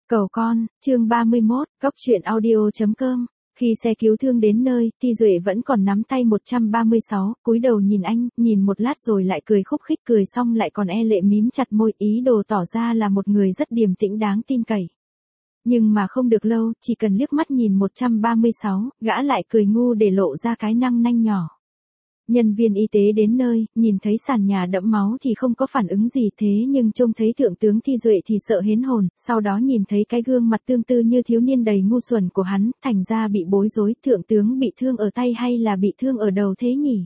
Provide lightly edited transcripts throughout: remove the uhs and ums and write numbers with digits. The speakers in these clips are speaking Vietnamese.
Cầu con, chương 31, Cóc truyện audio.com. Khi xe cứu thương đến nơi, Ti Duệ vẫn còn nắm tay 136, cúi đầu nhìn anh, nhìn một lát rồi lại cười khúc khích, cười xong lại còn e lệ mím chặt môi, ý đồ tỏ ra là một người rất điềm tĩnh đáng tin cậy. Nhưng mà không được lâu, chỉ cần liếc mắt nhìn 136, gã lại cười ngu để lộ ra cái răng nanh nhỏ. Nhân viên y tế đến nơi, nhìn thấy sàn nhà đẫm máu thì không có phản ứng gì, thế nhưng trông thấy thượng tướng Thi Duệ thì sợ hến hồn, sau đó nhìn thấy cái gương mặt tương tự như thiếu niên đầy ngu xuẩn của hắn, thành ra bị bối rối, thượng tướng bị thương ở tay hay là bị thương ở đầu thế nhỉ?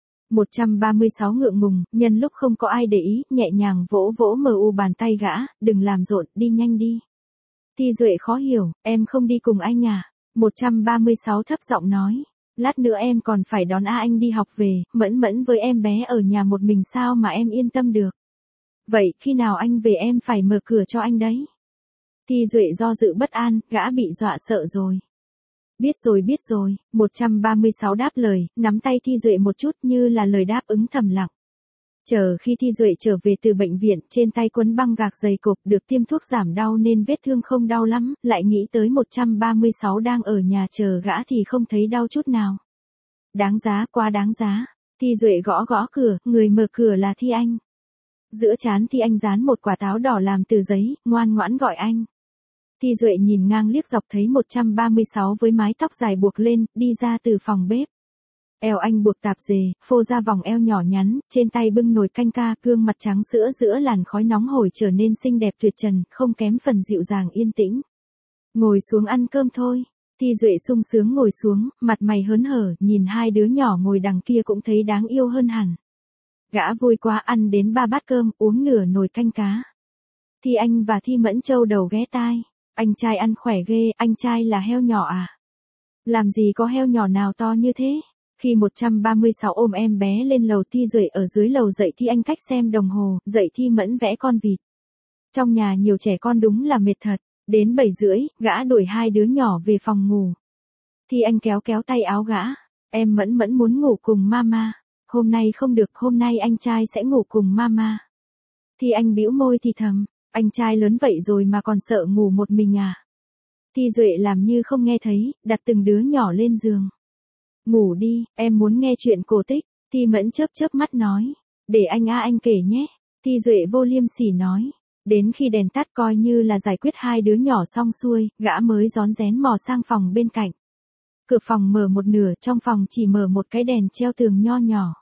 136 ngượng ngùng, nhân lúc không có ai để ý, nhẹ nhàng vỗ vỗ bàn tay gã, đừng làm rộn, đi nhanh đi. Thi Duệ khó hiểu, em không đi cùng anh à? 136 thấp giọng nói. Lát nữa em còn phải đón anh đi học về, Mẫn với em bé ở nhà một mình sao mà em yên tâm được. Vậy khi nào anh về em phải mở cửa cho anh đấy. Thi Duệ do dự bất an, gã bị dọa sợ rồi. Biết rồi, 136 đáp lời, nắm tay Thi Duệ một chút như là lời đáp ứng thầm lặng. Chờ khi Thi Duệ trở về từ bệnh viện, trên tay quấn băng gạc dày cộp, được tiêm thuốc giảm đau nên vết thương không đau lắm, lại nghĩ tới 136 đang ở nhà chờ gã thì không thấy đau chút nào. Đáng giá, quá đáng giá. Thi Duệ gõ cửa, người mở cửa là Thi Anh. Giữa trán Thi Anh dán một quả táo đỏ làm từ giấy, ngoan ngoãn gọi anh. Thi Duệ nhìn ngang liếc dọc thấy 136 với mái tóc dài buộc lên, đi ra từ phòng bếp. Eo anh buộc tạp dề, phô ra vòng eo nhỏ nhắn, trên tay bưng nồi canh ca, gương mặt trắng sữa giữa làn khói nóng hổi trở nên xinh đẹp tuyệt trần, không kém phần dịu dàng yên tĩnh. Ngồi xuống ăn cơm thôi. Thi Duệ sung sướng ngồi xuống, mặt mày hớn hở, nhìn hai đứa nhỏ ngồi đằng kia cũng thấy đáng yêu hơn hẳn. Gã vui quá, ăn đến 3 bát cơm, uống nửa nồi canh cá. Thi Anh và Thi Mẫn châu đầu ghé tai. Anh trai ăn khỏe ghê, anh trai là heo nhỏ à? Làm gì có heo nhỏ nào to như thế? Khi 136 ôm em bé lên lầu, Thi Duệ ở dưới lầu dạy Thi Anh cách xem đồng hồ, dạy Thi Mẫn vẽ con vịt. Trong nhà nhiều trẻ con đúng là mệt thật. Đến 7:30, gã đuổi hai đứa nhỏ về phòng ngủ. Thi Anh kéo tay áo gã. Em Mẫn muốn ngủ cùng mama. Hôm nay không được, hôm nay anh trai sẽ ngủ cùng mama. Thi Anh bĩu môi thì thầm. Anh trai lớn vậy rồi mà còn sợ ngủ một mình à? Thi Duệ làm như không nghe thấy, đặt từng đứa nhỏ lên giường. Ngủ đi, em muốn nghe chuyện cổ tích. Thi Mẫn chớp mắt nói. Để anh kể nhé. Thi Duệ vô liêm sỉ nói. Đến khi đèn tắt coi như là giải quyết hai đứa nhỏ xong xuôi, gã mới rón rén mò sang phòng bên cạnh. Cửa phòng mở một nửa, trong phòng chỉ mở một cái đèn treo tường nho nhỏ.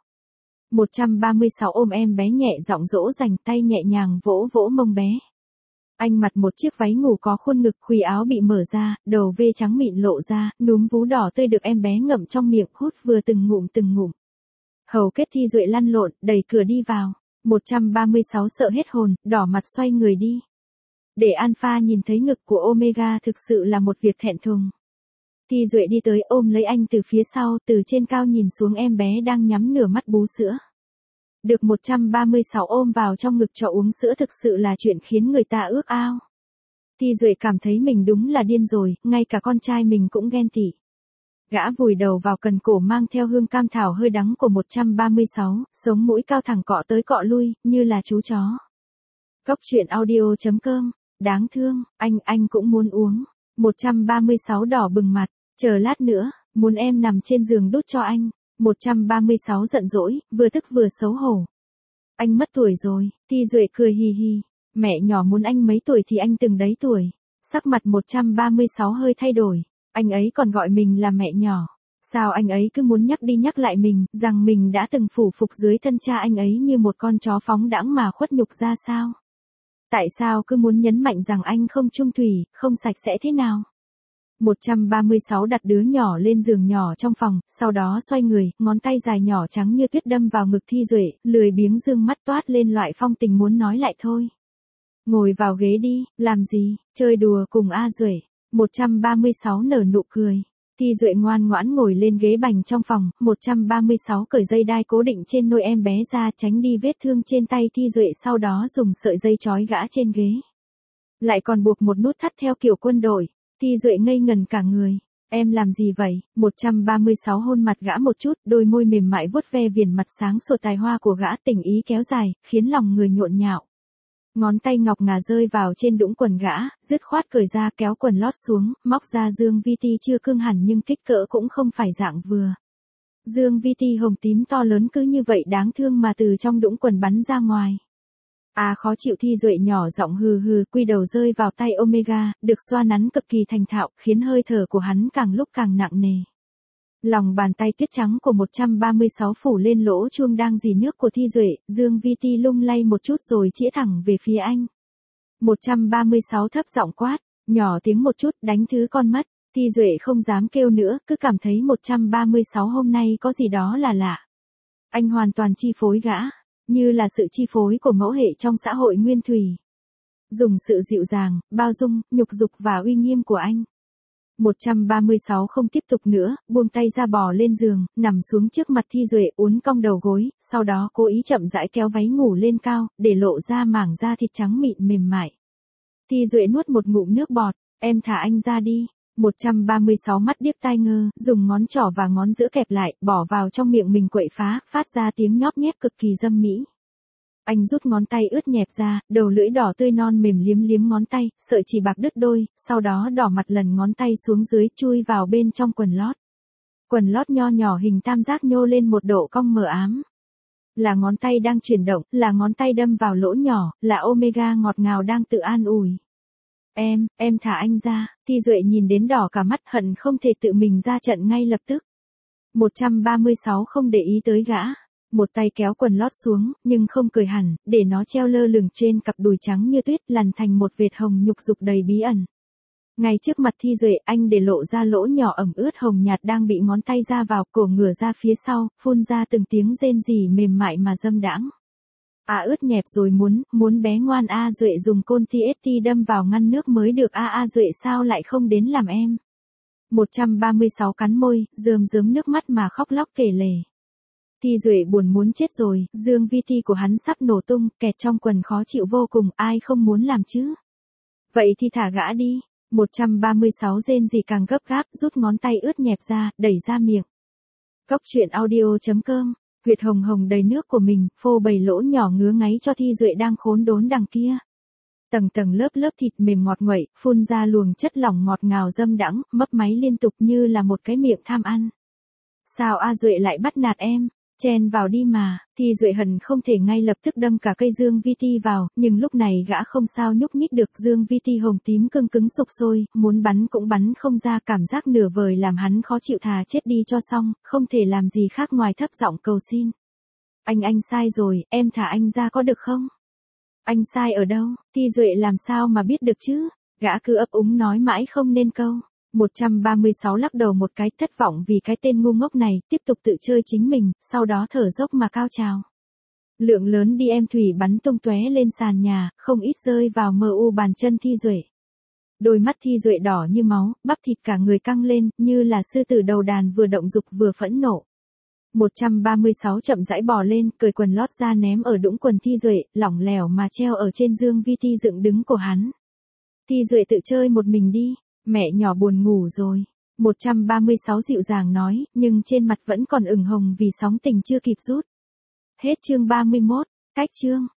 136 ôm em bé nhẹ giọng dỗ dành, tay nhẹ nhàng vỗ mông bé. Anh mặc một chiếc váy ngủ có khuôn ngực, khuy áo bị mở ra, đầu vê trắng mịn lộ ra, núm vú đỏ tươi được em bé ngậm trong miệng, hút vừa từng ngụm. Hầu kết Thi Duệ lăn lộn, đẩy cửa đi vào. 136 sợ hết hồn, đỏ mặt xoay người đi. Để Alpha nhìn thấy ngực của Omega thực sự là một việc thẹn thùng. Thi Duệ đi tới ôm lấy anh từ phía sau, từ trên cao nhìn xuống em bé đang nhắm nửa mắt bú sữa. Được 136 ôm vào trong ngực cho uống sữa thực sự là chuyện khiến người ta ước ao. Thi Duệ cảm thấy mình đúng là điên rồi, ngay cả con trai mình cũng ghen tị. Gã vùi đầu vào cần cổ mang theo hương cam thảo hơi đắng của 136, sống mũi cao thẳng cọ tới cọ lui, như là chú chó. Cóc truyện audio.com, đáng thương, anh cũng muốn uống. 136 đỏ bừng mặt, chờ lát nữa, muốn em nằm trên giường đút cho anh. 136 giận dỗi, vừa tức vừa xấu hổ. Anh mất tuổi rồi. Thi Duệ cười hì hì. Mẹ nhỏ muốn anh mấy tuổi thì anh từng đấy tuổi. Sắc mặt 136 hơi thay đổi. Anh ấy còn gọi mình là mẹ nhỏ. Sao anh ấy cứ muốn nhắc đi nhắc lại mình, rằng mình đã từng phủ phục dưới thân cha anh ấy như một con chó phóng đãng mà khuất nhục ra sao? Tại sao cứ muốn nhấn mạnh rằng anh không chung thủy, không sạch sẽ thế nào? 136 đặt đứa nhỏ lên giường nhỏ trong phòng, sau đó xoay người, ngón tay dài nhỏ trắng như tuyết đâm vào ngực Thi Duệ, lười biếng dương mắt toát lên loại phong tình muốn nói lại thôi. Ngồi vào ghế đi, làm gì, chơi đùa cùng A Duệ. 136 nở nụ cười. Thi Duệ ngoan ngoãn ngồi lên ghế bành trong phòng, 136 cởi dây đai cố định trên nôi em bé ra tránh đi vết thương trên tay Thi Duệ, sau đó dùng sợi dây trói gã trên ghế. Lại còn buộc một nút thắt theo kiểu quân đội. Thi Duệ ngây ngần cả người. Em làm gì vậy? 136 hôn mặt gã một chút, đôi môi mềm mại vuốt ve viền mặt sáng sủa tài hoa của gã, tình ý kéo dài, khiến lòng người nhộn nhạo. Ngón tay ngọc ngà rơi vào trên đũng quần gã, dứt khoát cởi ra kéo quần lót xuống, móc ra dương vi ti chưa cương hẳn nhưng kích cỡ cũng không phải dạng vừa. Dương vi ti hồng tím to lớn cứ như vậy đáng thương mà từ trong đũng quần bắn ra ngoài. À khó chịu, Thi Duệ nhỏ giọng hừ hừ, quy đầu rơi vào tay Omega, được xoa nắn cực kỳ thành thạo, khiến hơi thở của hắn càng lúc càng nặng nề. Lòng bàn tay tuyết trắng của 136 phủ lên lỗ chuông đang rỉ nước của Thi Duệ, Dương Vi Ti lung lay một chút rồi chĩa thẳng về phía anh. 136 thấp giọng quát, nhỏ tiếng một chút, đánh thứ con mất. Thi Duệ không dám kêu nữa, cứ cảm thấy 136 hôm nay có gì đó là lạ. Anh hoàn toàn chi phối gã, như là sự chi phối của mẫu hệ trong xã hội nguyên thủy. Dùng sự dịu dàng, bao dung, nhục dục và uy nghiêm của anh. 136 không tiếp tục nữa, buông tay ra bò lên giường, nằm xuống trước mặt Thi Duệ, uốn cong đầu gối, sau đó cố ý chậm rãi kéo váy ngủ lên cao, để lộ ra mảng da thịt trắng mịn mềm mại. Thi Duệ nuốt một ngụm nước bọt, em thả anh ra đi. 136 mắt điếc tai ngơ, dùng ngón trỏ và ngón giữa kẹp lại, bỏ vào trong miệng mình quậy phá, phát ra tiếng nhóp nhép cực kỳ dâm mỹ. Anh rút ngón tay ướt nhẹp ra, đầu lưỡi đỏ tươi non mềm liếm liếm ngón tay, sợi chỉ bạc đứt đôi, sau đó đỏ mặt lần ngón tay xuống dưới chui vào bên trong quần lót. Quần lót nho nhỏ hình tam giác nhô lên một độ cong mờ ám. Là ngón tay đang chuyển động, là ngón tay đâm vào lỗ nhỏ, là Omega ngọt ngào đang tự an ủi. Em thả anh ra. Thi Duệ nhìn đến đỏ cả mắt, hận không thể tự mình ra trận ngay lập tức. 136 không để ý tới gã. Một tay kéo quần lót xuống, nhưng không cởi hẳn, để nó treo lơ lửng trên cặp đùi trắng như tuyết, lằn thành một vệt hồng nhục dục đầy bí ẩn. Ngay trước mặt Thi Duệ, anh để lộ ra lỗ nhỏ ẩm ướt hồng nhạt đang bị ngón tay ra vào, cổ ngửa ra phía sau, phun ra từng tiếng rên rỉ mềm mại mà dâm đãng. À ướt nhẹp rồi, muốn bé ngoan. A Duệ dùng côn TST đâm vào ngăn nước mới được. A Duệ sao lại không đến làm em? 136 cắn môi, rơm rớm nước mắt mà khóc lóc kể lể. Thi Duệ buồn muốn chết rồi, Dương Vi Ti của hắn sắp nổ tung, kẹt trong quần khó chịu vô cùng, ai không muốn làm chứ? Vậy thì thả gã đi. 136 rên gì càng gấp gáp, rút ngón tay ướt nhẹp ra, đẩy ra miệng. Cốc truyện audio.com, huyệt hồng hồng đầy nước của mình, phô bày lỗ nhỏ ngứa ngáy cho Thi Duệ đang khốn đốn đằng kia. Tầng tầng lớp lớp thịt mềm ngọt nguậy, phun ra luồng chất lỏng ngọt ngào dâm đãng, mấp máy liên tục như là một cái miệng tham ăn. Sao A Duệ lại bắt nạt em? Chen vào đi mà. Thi Duệ hận không thể ngay lập tức đâm cả cây Dương Vi Ti vào, nhưng lúc này gã không sao nhúc nhích được. Dương Vi Ti hồng tím cưng cứng sục sôi, muốn bắn cũng bắn không ra, cảm giác nửa vời làm hắn khó chịu, thà chết đi cho xong, không thể làm gì khác ngoài thấp giọng cầu xin. Anh sai rồi, em thả anh ra có được không? Anh sai ở đâu? Thi Duệ làm sao mà biết được chứ? Gã cứ ấp úng nói mãi không nên câu. 136 lắc đầu một cái, thất vọng vì cái tên ngu ngốc này, tiếp tục tự chơi chính mình, sau đó thở dốc mà cao trào. Lượng lớn đi em thủy bắn tung tóe lên sàn nhà, không ít rơi vào mờ u bàn chân Thi Duệ. Đôi mắt Thi Duệ đỏ như máu, bắp thịt cả người căng lên, như là sư tử đầu đàn vừa động dục vừa phẫn nộ. 136 chậm rãi bò lên, cởi quần lót ra ném ở đũng quần Thi Duệ, lỏng lẻo mà treo ở trên Dương Vi Ti dựng đứng của hắn. Thi Duệ tự chơi một mình đi. Mẹ nhỏ buồn ngủ rồi. 136 dịu dàng nói, nhưng trên mặt vẫn còn ửng hồng vì sóng tình chưa kịp rút. Hết chương 31, cách chương.